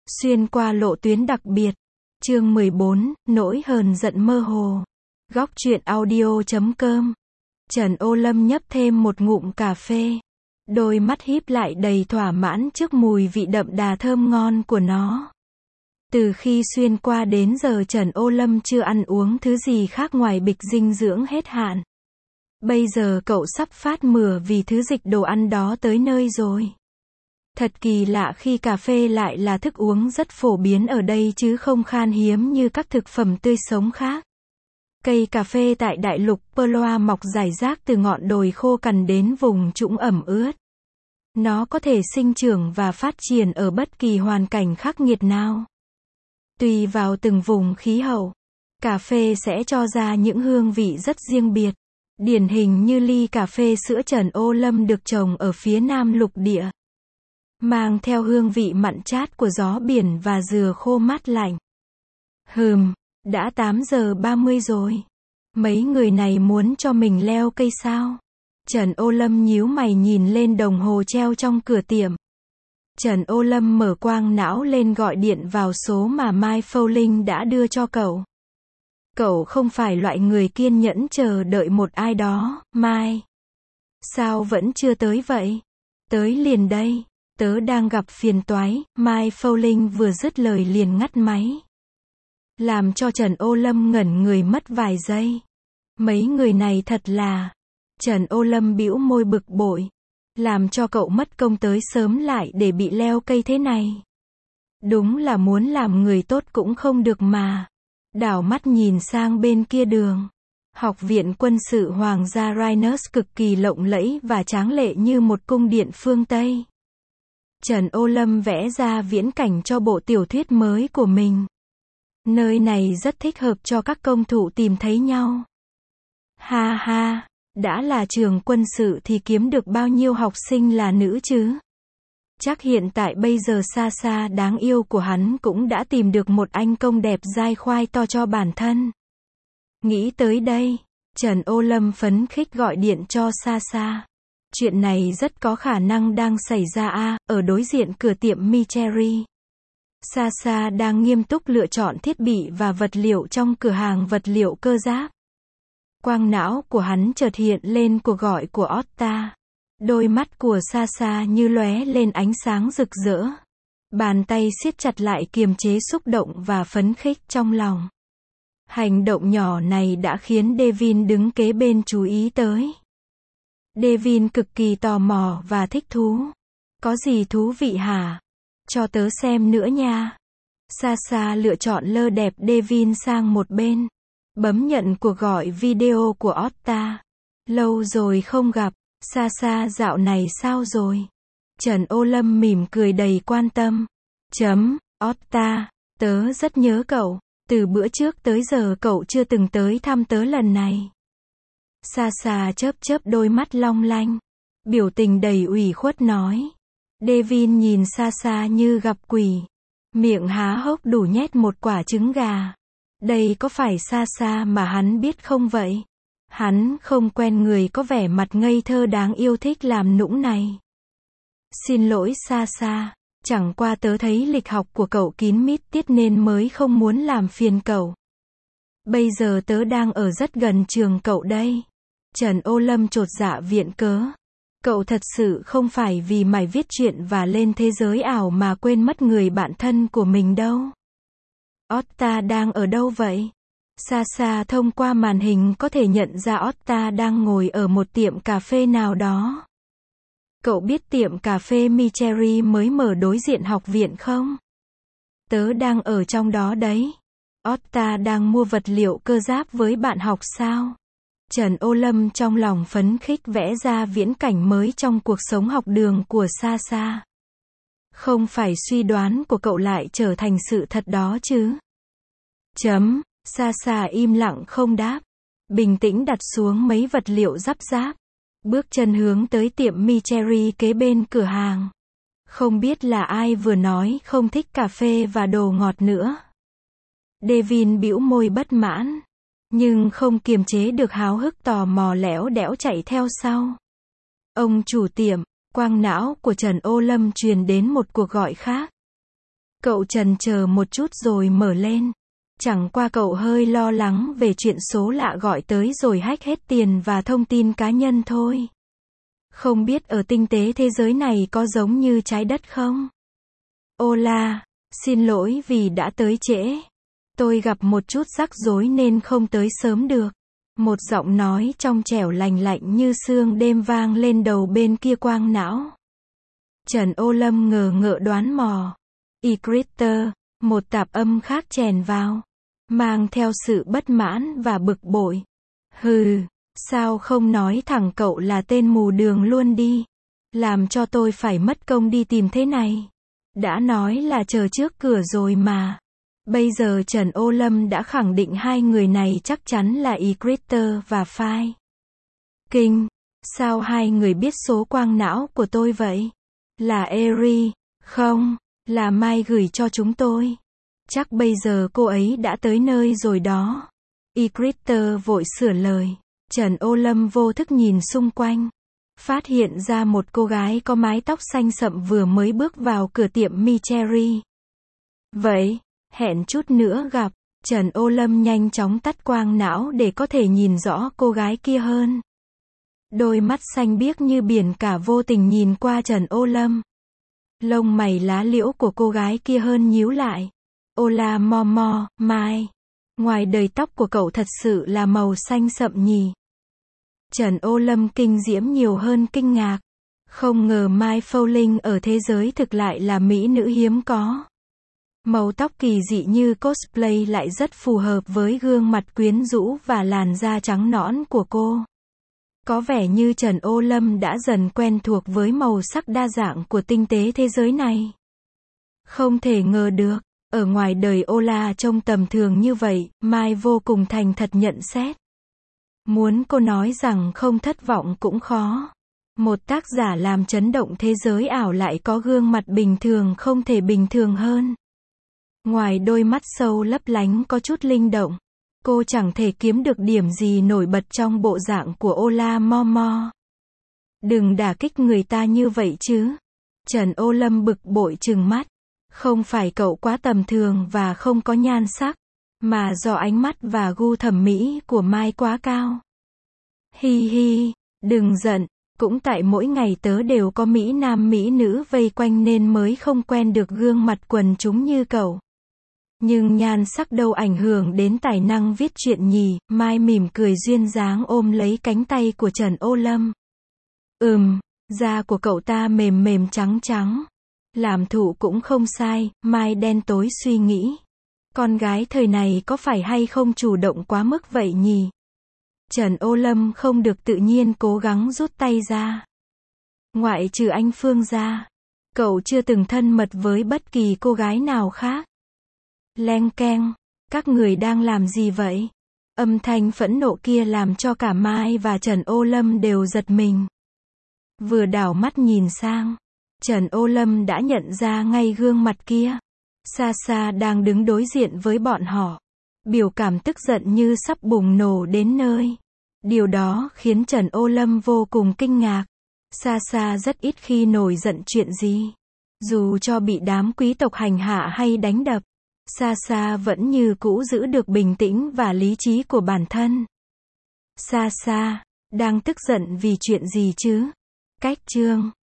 Xuyên qua lộ tuyến đặc biệt. Chương 14, nỗi hờn giận mơ hồ. Góc truyện audio.com. Trần Ô Lâm nhấp thêm một ngụm cà phê. Đôi mắt híp lại đầy thỏa mãn trước mùi vị đậm đà thơm ngon của nó. Từ khi xuyên qua đến giờ Trần Ô Lâm chưa ăn uống thứ gì khác ngoài bịch dinh dưỡng hết hạn. Bây giờ cậu sắp phát mửa vì thứ dịch đồ ăn đó tới nơi rồi. Thật kỳ lạ khi cà phê lại là thức uống rất phổ biến ở đây chứ không khan hiếm như các thực phẩm tươi sống khác. Cây cà phê tại đại lục Perloa mọc rải rác từ ngọn đồi khô cằn đến vùng trũng ẩm ướt. Nó có thể sinh trưởng và phát triển ở bất kỳ hoàn cảnh khắc nghiệt nào. Tùy vào từng vùng khí hậu, cà phê sẽ cho ra những hương vị rất riêng biệt. Điển hình như ly cà phê sữa Trần Ô Lâm được trồng ở phía nam lục địa. Mang theo hương vị mặn chát của gió biển và dừa khô mát lạnh. Đã 8 giờ 30 rồi. Mấy người này muốn cho mình leo cây sao? Trần Ô Lâm nhíu mày nhìn lên đồng hồ treo trong cửa tiệm. Trần Ô Lâm mở quang não lên gọi điện vào số mà Mai Fowling đã đưa cho cậu. Cậu không phải loại người kiên nhẫn chờ đợi một ai đó, Mai. Sao vẫn chưa tới vậy? Tới liền đây. Tớ đang gặp phiền toái, Mai Fowling vừa dứt lời liền ngắt máy. Làm cho Trần Ô Lâm ngẩn người mất vài giây. Mấy người này thật là... Trần Ô Lâm bĩu môi bực bội. Làm cho cậu mất công tới sớm lại để bị leo cây thế này. Đúng là muốn làm người tốt cũng không được mà. Đảo mắt nhìn sang bên kia đường. Học viện quân sự Hoàng gia Rhinus cực kỳ lộng lẫy và tráng lệ như một cung điện phương Tây. Trần Ô Lâm vẽ ra viễn cảnh cho bộ tiểu thuyết mới của mình. Nơi này rất thích hợp cho các công thủ tìm thấy nhau. Ha ha, đã là trường quân sự thì kiếm được bao nhiêu học sinh là nữ chứ? Chắc hiện tại bây giờ xa xa đáng yêu của hắn cũng đã tìm được một anh công đẹp dai khoai to cho bản thân. Nghĩ tới đây, Trần Ô Lâm phấn khích gọi điện cho Sa Sa. Chuyện này rất có khả năng đang xảy ra ở đối diện cửa tiệm Michery. Sa Sa đang nghiêm túc lựa chọn thiết bị và vật liệu trong cửa hàng vật liệu cơ giáp. Quang não của hắn chợt hiện lên cuộc gọi của Otta. Đôi mắt của Sa Sa như lóe lên ánh sáng rực rỡ. Bàn tay siết chặt lại kiềm chế xúc động và phấn khích trong lòng. Hành động nhỏ này đã khiến Devin đứng kế bên chú ý tới. Devin cực kỳ tò mò và thích thú. Có gì thú vị hả? Cho tớ xem nữa nha. Sa Sa lựa chọn lơ đẹp Devin sang một bên. Bấm nhận cuộc gọi video của Otta. Lâu rồi không gặp. Sa Sa dạo này sao rồi? Trần Ô Lâm mỉm cười đầy quan tâm. Otta, tớ rất nhớ cậu. Từ bữa trước tới giờ cậu chưa từng tới thăm tớ lần này. Sa Sa chớp chớp đôi mắt long lanh. Biểu tình đầy ủy khuất nói. Devin nhìn Sa Sa như gặp quỷ. Miệng há hốc đủ nhét một quả trứng gà. Đây có phải Sa Sa mà hắn biết không vậy? Hắn không quen người có vẻ mặt ngây thơ đáng yêu thích làm nũng này. Xin lỗi Sa Sa. Chẳng qua tớ thấy lịch học của cậu kín mít tiết nên mới không muốn làm phiền cậu. Bây giờ tớ đang ở rất gần trường cậu đây. Trần Ô Lâm chột dạ viện cớ. Cậu thật sự không phải vì mải viết truyện và lên thế giới ảo mà quên mất người bạn thân của mình đâu. Otta đang ở đâu vậy? Sa Sa thông qua màn hình có thể nhận ra Otta đang ngồi ở một tiệm cà phê nào đó. Cậu biết tiệm cà phê Michery mới mở đối diện học viện không? Tớ đang ở trong đó đấy. Otta đang mua vật liệu cơ giáp với bạn học sao? Trần Ô Lâm trong lòng phấn khích vẽ ra viễn cảnh mới trong cuộc sống học đường của Sa Sa. Không phải suy đoán của cậu lại trở thành sự thật đó chứ? Sa Sa im lặng không đáp. Bình tĩnh đặt xuống mấy vật liệu rắp ráp. Bước chân hướng tới tiệm Michery kế bên cửa hàng. Không biết là ai vừa nói không thích cà phê và đồ ngọt nữa. Devin bĩu môi bất mãn. Nhưng không kiềm chế được háo hức tò mò lẽo đẽo chạy theo sau. Ông chủ tiệm, quang não của Trần Ô Lâm truyền đến một cuộc gọi khác. Cậu chần chờ một chút rồi mở lên. Chẳng qua cậu hơi lo lắng về chuyện số lạ gọi tới rồi hack hết tiền và thông tin cá nhân thôi. Không biết ở tinh tế thế giới này có giống như trái đất không? Hola, xin lỗi vì đã tới trễ. Tôi gặp một chút rắc rối nên không tới sớm được. Một giọng nói trong trẻo lành lạnh như sương đêm vang lên đầu bên kia quang não. Trần Ô Lâm ngờ ngợ đoán mò. Critter, một tạp âm khác chèn vào, mang theo sự bất mãn và bực bội. Hừ, sao không nói thẳng cậu là tên mù đường luôn đi, làm cho tôi phải mất công đi tìm thế này. Đã nói là chờ trước cửa rồi mà. Bây giờ Trần Ô Lâm đã khẳng định hai người này chắc chắn là Critter và Phai. Kinh, sao hai người biết số quang não của tôi vậy? Là Eri, không, là Mai gửi cho chúng tôi. Chắc bây giờ cô ấy đã tới nơi rồi đó. Critter vội sửa lời. Trần Ô Lâm vô thức nhìn xung quanh. Phát hiện ra một cô gái có mái tóc xanh sậm vừa mới bước vào cửa tiệm Micheri. Vậy, hẹn chút nữa gặp. Trần Ô Lâm nhanh chóng tắt quang não để có thể nhìn rõ cô gái kia hơn. Đôi mắt xanh biếc như biển cả vô tình nhìn qua Trần Ô Lâm. Lông mày lá liễu của cô gái kia hơn nhíu lại. Hola Momo, Mai. Ngoài đời tóc của cậu thật sự là màu xanh sậm nhỉ? Trần Ô Lâm kinh diễm nhiều hơn kinh ngạc. Không ngờ Mai Fowling ở thế giới thực lại là mỹ nữ hiếm có. Màu tóc kỳ dị như cosplay lại rất phù hợp với gương mặt quyến rũ và làn da trắng nõn của cô. Có vẻ như Trần Ô Lâm đã dần quen thuộc với màu sắc đa dạng của tinh tế thế giới này. Không thể ngờ được, ở ngoài đời Ola trông tầm thường như vậy, Mai vô cùng thành thật nhận xét. Muốn cô nói rằng không thất vọng cũng khó. Một tác giả làm chấn động thế giới ảo lại có gương mặt bình thường không thể bình thường hơn. Ngoài đôi mắt sâu lấp lánh có chút linh động, cô chẳng thể kiếm được điểm gì nổi bật trong bộ dạng của Hola Momo. Đừng đả kích người ta như vậy chứ. Trần Ô Lâm bực bội trừng mắt. Không phải cậu quá tầm thường và không có nhan sắc, mà do ánh mắt và gu thẩm mỹ của Mai quá cao. Hi hi, đừng giận, cũng tại mỗi ngày tớ đều có mỹ nam mỹ nữ vây quanh nên mới không quen được gương mặt quần chúng như cậu. Nhưng nhan sắc đâu ảnh hưởng đến tài năng viết truyện nhỉ? Mai mỉm cười duyên dáng ôm lấy cánh tay của Trần Ô Lâm. Da của cậu ta mềm mềm trắng trắng. Làm thủ cũng không sai, Mai đen tối suy nghĩ. Con gái thời này có phải hay không chủ động quá mức vậy nhỉ? Trần Ô Lâm không được tự nhiên cố gắng rút tay ra. Ngoại trừ anh Phương ra, cậu chưa từng thân mật với bất kỳ cô gái nào khác. Leng keng, các người đang làm gì vậy? Âm thanh phẫn nộ kia làm cho cả Mai và Trần Ô Lâm đều giật mình. Vừa đảo mắt nhìn sang, Trần Ô Lâm đã nhận ra ngay gương mặt kia. Xa đang đứng đối diện với bọn họ. Biểu cảm tức giận như sắp bùng nổ đến nơi. Điều đó khiến Trần Ô Lâm vô cùng kinh ngạc. Xa rất ít khi nổi giận chuyện gì. Dù cho bị đám quý tộc hành hạ hay đánh đập, Xa vẫn như cũ giữ được bình tĩnh và lý trí của bản thân. Xa, đang tức giận vì chuyện gì chứ? Cách chương